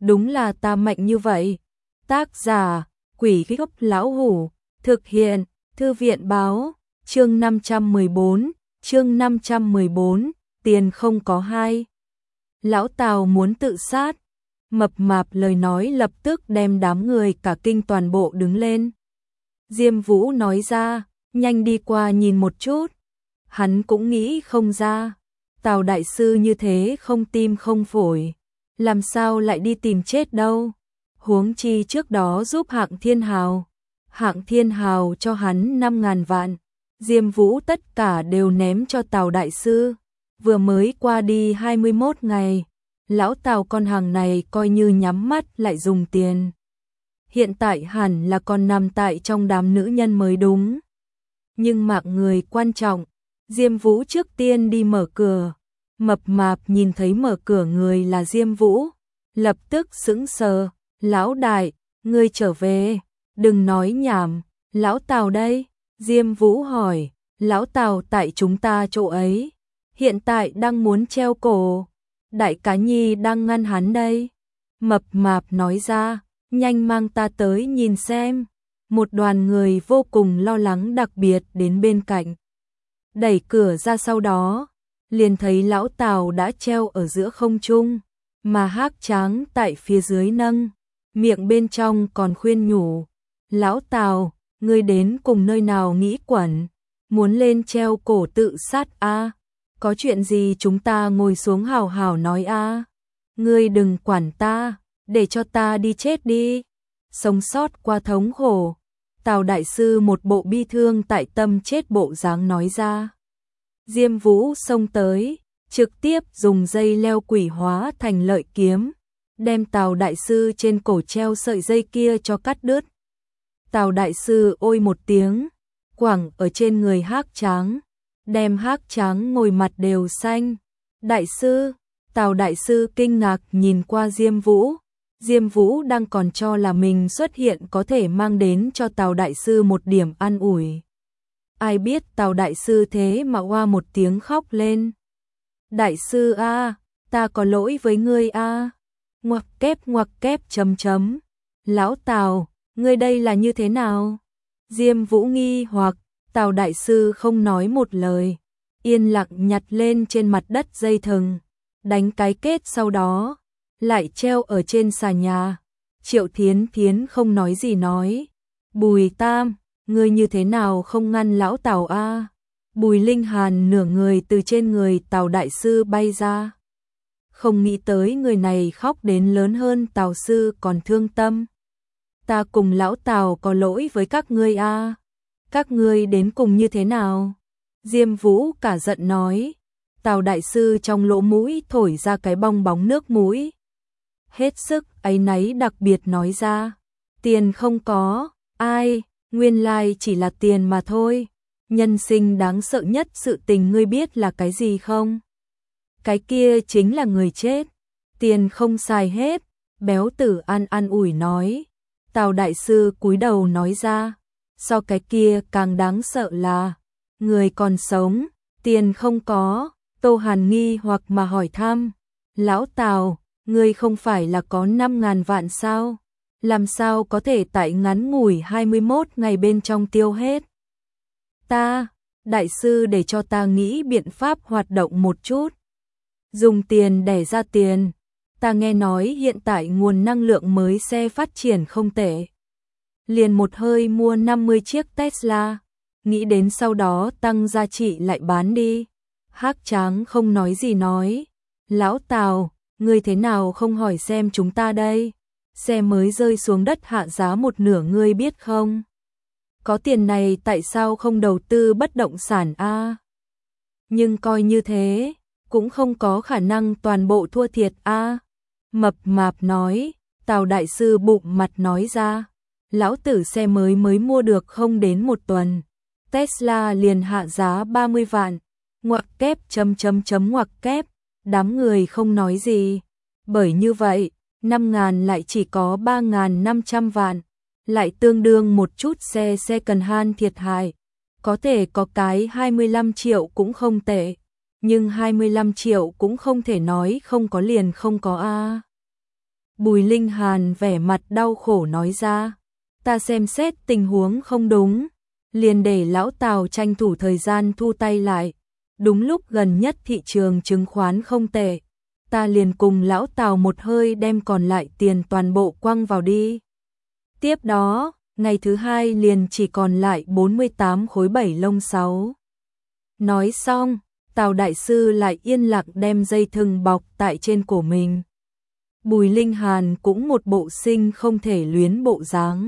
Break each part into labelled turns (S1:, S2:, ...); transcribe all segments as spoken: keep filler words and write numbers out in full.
S1: đúng là ta mạnh như vậy. Tác giả, Quỷ Gốc Lão Hủ, thực hiện, Thư viện báo, chương năm trăm mười bốn, chương năm trăm mười bốn, tiền không có hai. Lão Tào muốn tự sát, mập mạp lời nói lập tức đem đám người cả kinh toàn bộ đứng lên. Diêm Vũ nói ra, nhanh đi qua nhìn một chút. Hắn cũng nghĩ không ra, Tào đại sư như thế không tim không phổi, làm sao lại đi tìm chết đâu. Huống chi trước đó giúp Hạng Thiên Hào, Hạng Thiên Hào cho hắn năm ngàn vạn, Diêm Vũ tất cả đều ném cho Tào đại sư. Vừa mới qua đi hai mươi mốt ngày, lão Tào con hàng này coi như nhắm mắt lại dùng tiền. Hiện tại hẳn là còn nằm tại trong đám nữ nhân mới đúng. Nhưng mạng người quan trọng, Diêm Vũ trước tiên đi mở cửa. Mập mạp nhìn thấy mở cửa người là Diêm Vũ, lập tức sững sờ. Lão đại, ngươi trở về, đừng nói nhảm, lão Tào đây. Diêm Vũ hỏi, lão Tào tại chúng ta chỗ ấy, hiện tại đang muốn treo cổ, đại cá nhi đang ngăn hắn đây. Mập mạp nói ra, nhanh mang ta tới nhìn xem. Một đoàn người vô cùng lo lắng đặc biệt đến bên cạnh. Đẩy cửa ra sau đó, liền thấy lão Tào đã treo ở giữa không trung, mà Hắc Tráng tại phía dưới nâng, miệng bên trong còn khuyên nhủ. Lão Tào, ngươi đến cùng nơi nào nghĩ quẩn, muốn lên treo cổ tự sát a? À? Có chuyện gì chúng ta ngồi xuống hào hào nói a? À? Ngươi đừng quản ta, để cho ta đi chết đi. Sống sót qua thống khổ. Tào đại sư một bộ bi thương tại tâm chết bộ dáng nói ra. Diêm Vũ xông tới, trực tiếp dùng dây leo quỷ hóa thành lợi kiếm, đem Tào đại sư trên cổ treo sợi dây kia cho cắt đứt. Tào đại sư ôi một tiếng, quẳng ở trên người Hắc Tráng, đem Hắc Tráng ngồi mặt đều xanh. Đại sư, Tào đại sư kinh ngạc nhìn qua Diêm Vũ. Diêm Vũ đang còn cho là mình xuất hiện có thể mang đến cho Tào đại sư một điểm an ủi. Ai biết Tào đại sư thế mà oa một tiếng khóc lên. Đại sư a, ta có lỗi với ngươi a. Ngoặc kép ngoặc kép chấm chấm. Lão Tào, ngươi đây là như thế nào? Diêm Vũ nghi hoặc, Tào đại sư không nói một lời, yên lặng nhặt lên trên mặt đất dây thừng, đánh cái kết sau đó lại treo ở trên xà nhà. Triệu Thiến Thiến không nói gì nói, Bùi Tam, ngươi như thế nào không ngăn lão Tào a? Bùi Linh Hàn nửa người từ trên người Tào đại sư bay ra. Không nghĩ tới người này khóc đến lớn hơn Tào sư còn thương tâm. Ta cùng lão Tào có lỗi với các ngươi a. Các ngươi đến cùng như thế nào? Diêm Vũ cả giận nói. Tào đại sư trong lỗ mũi thổi ra cái bong bóng nước mũi, hết sức áy náy đặc biệt nói ra. Tiền không có, ai, nguyên lai chỉ là tiền mà thôi. Nhân sinh đáng sợ nhất sự tình ngươi biết là cái gì không? Cái kia chính là người chết. Tiền không xài hết. Béo Tử An an ủi nói. Tào đại sư cúi đầu nói ra, so cái kia càng đáng sợ là người còn sống, tiền không có. Tô Hàn nghi hoặc mà hỏi thăm, lão Tào, ngươi không phải là có năm ngàn vạn sao? Làm sao có thể tại ngắn ngủi hai mươi mốt ngày bên trong tiêu hết? Ta, đại sư để cho ta nghĩ biện pháp hoạt động một chút. Dùng tiền để ra tiền. Ta nghe nói hiện tại nguồn năng lượng mới xe phát triển không tệ. Liền một hơi mua năm mươi chiếc Tesla, nghĩ đến sau đó tăng giá trị lại bán đi. Hắc Tráng không nói gì nói, lão Tào, ngươi thế nào không hỏi xem chúng ta đây? Xe mới rơi xuống đất hạ giá một nửa ngươi biết không? Có tiền này tại sao không đầu tư bất động sản a? À? Nhưng coi như thế, cũng không có khả năng toàn bộ thua thiệt a. À? Mập mạp nói. Tào đại sư bụng mặt nói ra, lão tử xe mới mới mua được không đến một tuần, Tesla liền hạ giá ba mươi vạn. Ngoặc kép chấm chấm chấm ngoặc kép. Đám người không nói gì. Bởi như vậy, năm ngàn lại chỉ có ba ngàn năm trăm vạn, lại tương đương một chút xe second hand thiệt hại. Có thể có cái hai mươi lăm triệu cũng không tệ, nhưng hai mươi lăm triệu cũng không thể nói không có liền không có a. Bùi Linh Hàn vẻ mặt đau khổ nói ra, ta xem xét tình huống không đúng, liền để lão Tào tranh thủ thời gian thu tay lại. Đúng lúc gần nhất thị trường chứng khoán không tệ, ta liền cùng lão Tào một hơi đem còn lại tiền toàn bộ quăng vào đi. Tiếp đó, ngày thứ hai liền chỉ còn lại bốn mươi tám khối bảy lông sáu. Nói xong, Tào đại sư lại yên lặng đem dây thừng bọc tại trên cổ mình. Bùi Linh Hàn cũng một bộ sinh không thể luyến bộ dáng.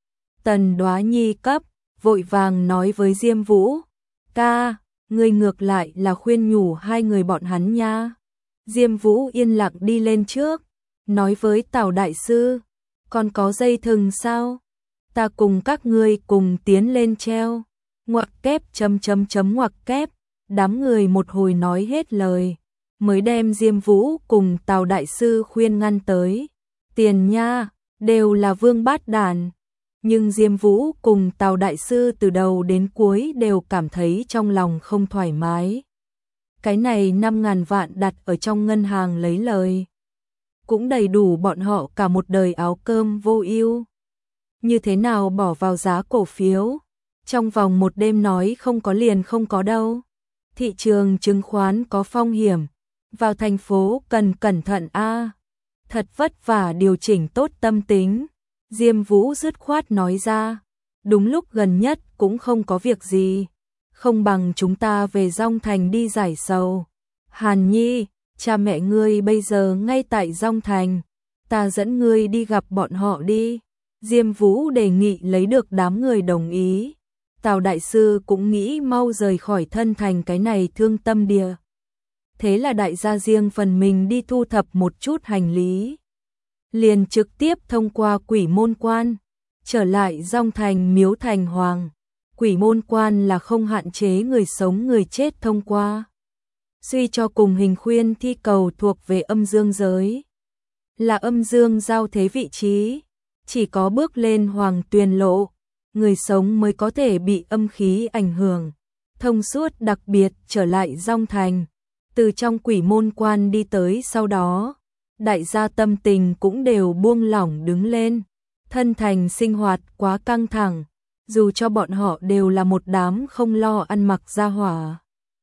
S1: Tần Đoá Nhi cấp, vội vàng nói với Diêm Vũ, ca, ngươi ngược lại là khuyên nhủ hai người bọn hắn nha. Diêm Vũ yên lặng đi lên trước, nói với Tào đại sư, còn có dây thừng sao? Ta cùng các ngươi cùng tiến lên treo. Ngoặc kép chấm chấm chấm ngoặc kép, đám người một hồi nói hết lời, mới đem Diêm Vũ cùng Tào đại sư khuyên ngăn tới. Tiền nha, đều là vương bát đàn. Nhưng Diêm Vũ cùng Tào đại sư từ đầu đến cuối đều cảm thấy trong lòng không thoải mái. Cái này năm ngàn vạn đặt ở trong ngân hàng lấy lời, cũng đầy đủ bọn họ cả một đời áo cơm vô ưu. Như thế nào bỏ vào giá cổ phiếu, trong vòng một đêm nói không có liền không có đâu. Thị trường chứng khoán có phong hiểm, vào thành phố cần cẩn thận a. Thật vất vả điều chỉnh tốt tâm tính, Diêm Vũ dứt khoát nói ra, đúng lúc gần nhất cũng không có việc gì, không bằng chúng ta về Dong Thành đi giải sầu. Hàn Nhi, cha mẹ ngươi bây giờ ngay tại Dong Thành, ta dẫn ngươi đi gặp bọn họ đi. Diêm Vũ đề nghị lấy được đám người đồng ý. Tào đại sư cũng nghĩ mau rời khỏi thân thành cái này thương tâm địa. Thế là đại gia riêng phần mình đi thu thập một chút hành lý, liền trực tiếp thông qua Quỷ Môn Quan, trở lại Dong Thành Miếu Thành Hoàng. Quỷ Môn Quan là không hạn chế người sống người chết thông qua. Suy cho cùng Hình Khuyên thi cầu thuộc về âm dương giới, là âm dương giao thế vị trí, chỉ có bước lên Hoàng Tuyền lộ, người sống mới có thể bị âm khí ảnh hưởng. Thông suốt đặc biệt trở lại Dong Thành, từ trong Quỷ Môn Quan đi tới sau đó, đại gia tâm tình cũng đều buông lỏng đứng lên. Thân thành sinh hoạt quá căng thẳng, dù cho bọn họ đều là một đám không lo ăn mặc gia hỏa.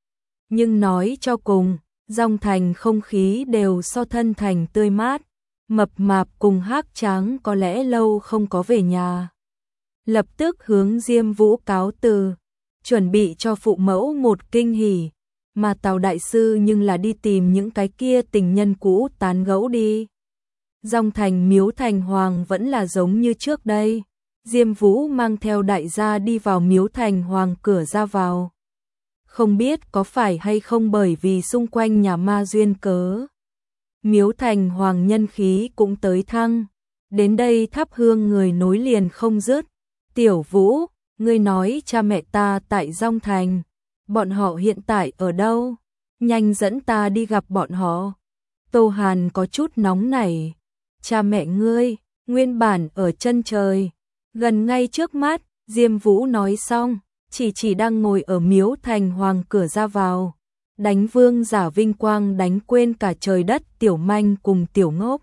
S1: Nhưng nói cho cùng, Dong Thành không khí đều so thân thành tươi mát, mập mạp cùng hác tráng có lẽ lâu không có về nhà. Lập tức hướng Diêm Vũ cáo từ, chuẩn bị cho phụ mẫu một kinh hỉ, mà Tào đại sư nhưng là đi tìm những cái kia tình nhân cũ tán gẫu đi. Dong Thành Miếu Thành Hoàng vẫn là giống như trước đây, Diêm Vũ mang theo đại gia đi vào Miếu Thành Hoàng cửa ra vào. Không biết có phải hay không bởi vì xung quanh nhà ma duyên cớ, Miếu Thành Hoàng nhân khí cũng tới thăng, đến đây thắp hương người nối liền không dứt. Tiểu Vũ, ngươi nói cha mẹ ta tại Dong Thành, bọn họ hiện tại ở đâu? Nhanh dẫn ta đi gặp bọn họ. Tô Hàn có chút nóng nảy. Cha mẹ ngươi, nguyên bản ở chân trời, gần ngay trước mắt. Diêm Vũ nói xong, chỉ chỉ đang ngồi ở Miếu Thành Hoàng cửa ra vào, đánh vương giả vinh quang đánh quên cả trời đất Tiểu Manh cùng Tiểu Ngốc.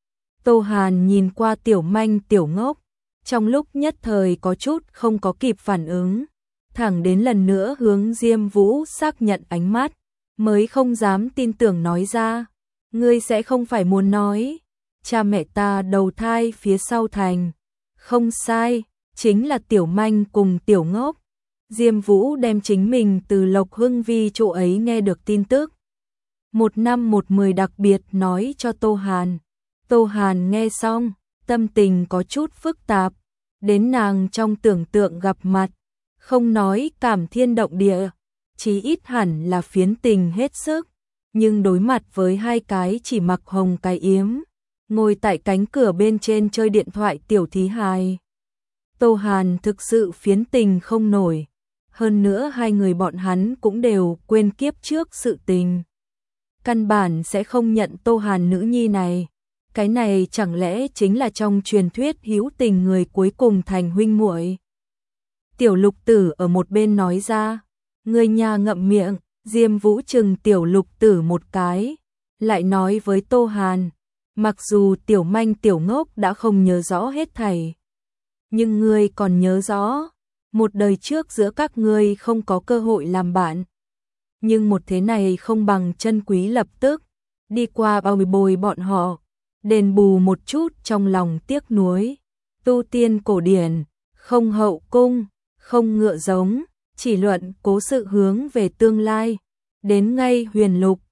S1: Tô Hàn nhìn qua Tiểu Manh Tiểu Ngốc, trong lúc nhất thời có chút không có kịp phản ứng, thẳng đến lần nữa hướng Diêm Vũ xác nhận ánh mắt, mới không dám tin tưởng nói ra, ngươi sẽ không phải muốn nói, cha mẹ ta đầu thai phía sau thành. Không sai, chính là Tiểu Manh cùng Tiểu Ngốc. Diêm Vũ đem chính mình từ Lộc Hưng Vi chỗ ấy nghe được tin tức. Một năm một mười đặc biệt nói cho Tô Hàn. Tô Hàn nghe xong, tâm tình có chút phức tạp, đến nàng trong tưởng tượng gặp mặt, không nói cảm thiên động địa, chí ít hẳn là phiến tình hết sức, nhưng đối mặt với hai cái chỉ mặc hồng cái yếm, ngồi tại cánh cửa bên trên chơi điện thoại tiểu thí hài, Tô Hàn thực sự phiến tình không nổi. Hơn nữa hai người bọn hắn cũng đều quên kiếp trước sự tình, căn bản sẽ không nhận Tô Hàn nữ nhi này. Cái này chẳng lẽ chính là trong truyền thuyết hữu tình người cuối cùng thành huynh muội? Tiểu Lục Tử ở một bên nói ra, người nhà ngậm miệng. Diêm Vũ chừng Tiểu Lục Tử một cái, lại nói với Tô Hàn, Mặc dù tiểu manh tiểu ngốc đã không nhớ rõ hết thảy, nhưng ngươi còn nhớ rõ, một đời trước giữa các ngươi không có cơ hội làm bạn. Nhưng một thế này không bằng chân quý lập tức, đi qua bao bồi bọn họ, đền bù một chút trong lòng tiếc nuối. Tu tiên cổ điển, không hậu cung, không ngựa giống, chỉ luận cố sự hướng về tương lai. Đến ngay huyền lục,